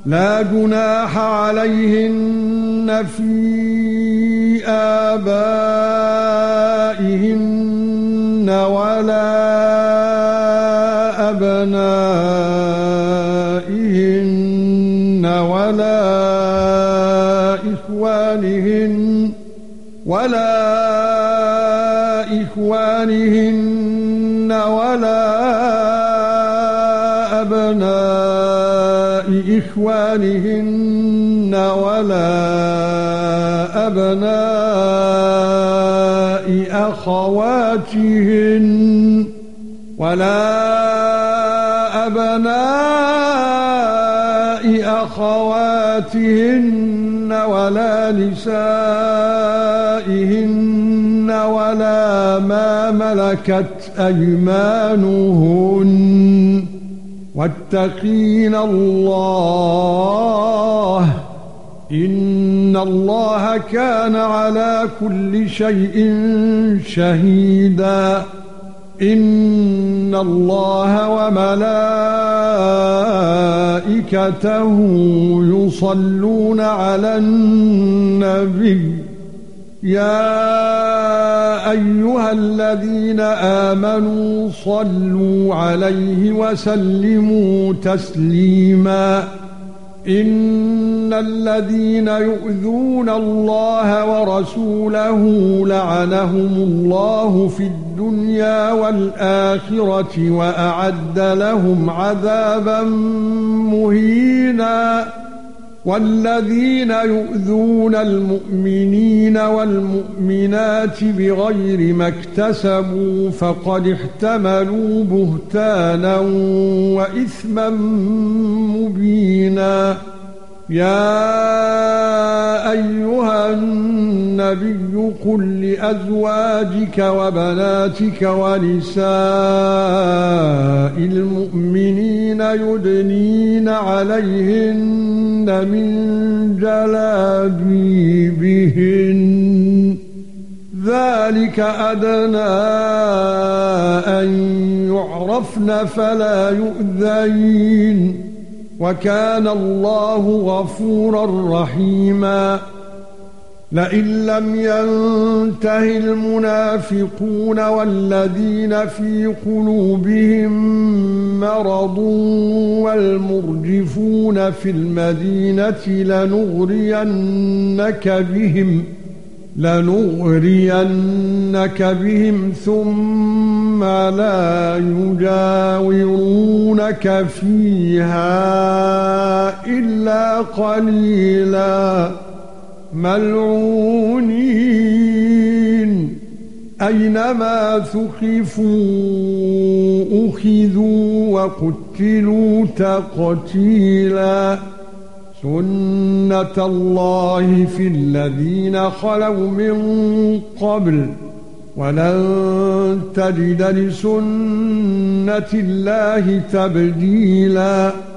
لا جناح عليهن في آبائهن ولا أبنائهن ولا إخوانهن ولا أبناء إخوانهن ولا أبناء أخواتهن ولا نسائهن ولا ما ملكت أيمانهن واتقين الله إن الله كان على كل شيء شهيدا إن الله وملائكته يصلون على النبي يا أيها الذين آمنوا صلوا عليه وسلموا تسليما إن الذين يؤذون الله ورسوله لعنهم الله في الدنيا والآخرة وأعد لهم عذابا مهينا والذين يؤذون المؤمنين والمؤمنات بغير ما اكتسبوا فقد احتملوا بهتانا وإثما مبينا يا أيها النبي قل لأزواجك وبناتك ونساء المؤمنين يدنين عليهن من جلابيبهن ذلك أدنى أن يعرفن فلا يؤذين وكان الله غفورا رحيما لئن لم ينته المنافقون والذين في قلوبهم مرض والمرجفون في المدينة لنغرينك بهم ثم لا يجاورونك فيها إلا قليلا ملعونين أينما ثقفوا أخذوا وقتلوا تقتيلا سنة الله في الذين خلوا من قبل ولن تجد لسنة الله تبديلا